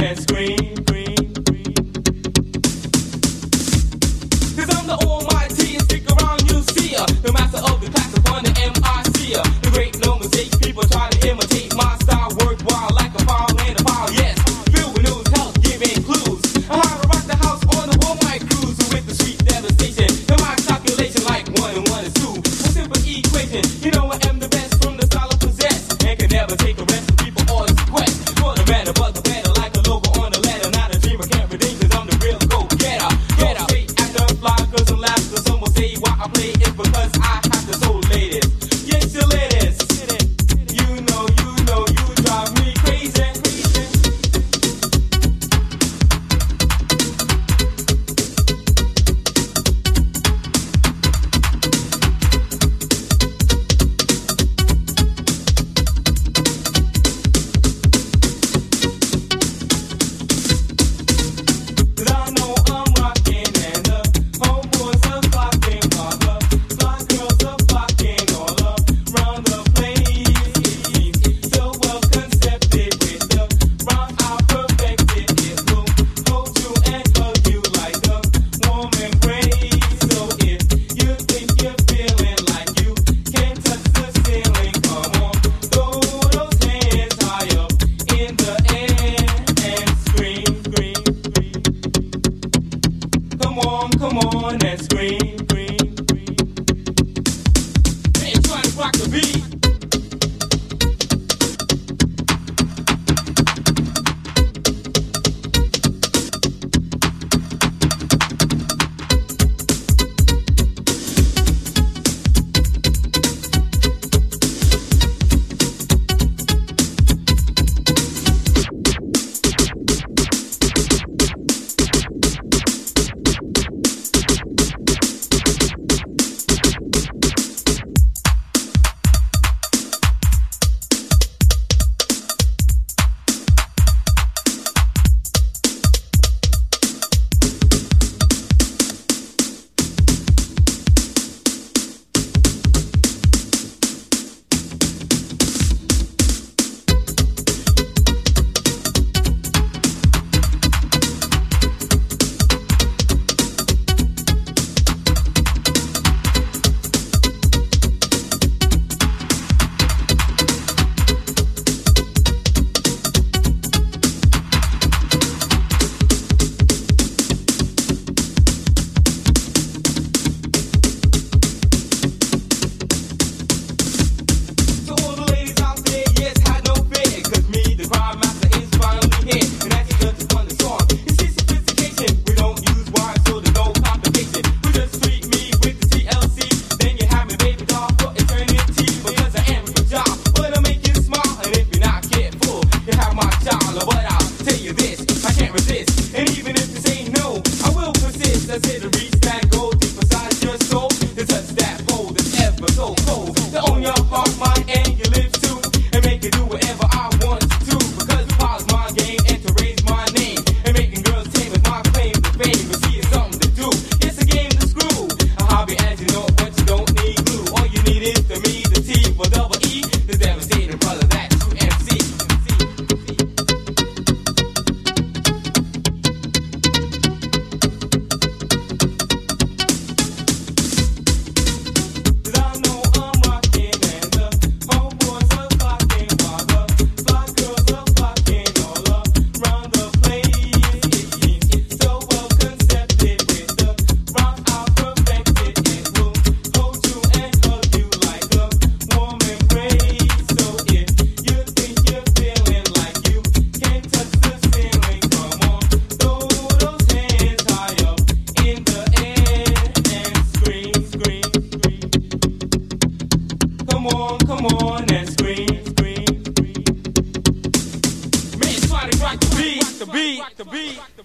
and scream. 'Cause I'm the almighty and stick around, you'll see ya. The master of the class upon the MIC ya. The great no mistake, people try to imitate my style, worthwhile like a power and a power, yes. Filled with news, health, giving clues. I how to rock the house on the one mic cruise with the sweet devastation. The mind calculation like 1 and 1 is 2. A simple equation, you know I am the best from the style I possess. And can never take a rest of people or the quest. For the matter, but the better like a logo on the letter. Not a dream I can't redeem, 'cause I'm the real go-getter. Get up, straight at the fly, 'cause I'm laugh, 'cause some will say why I play it because I have the soul ladies. Yes, you ladies. You drive me crazy. Come on and scream. Man, trying to rock the beat. Come on and scream. Man, try to rock the beat.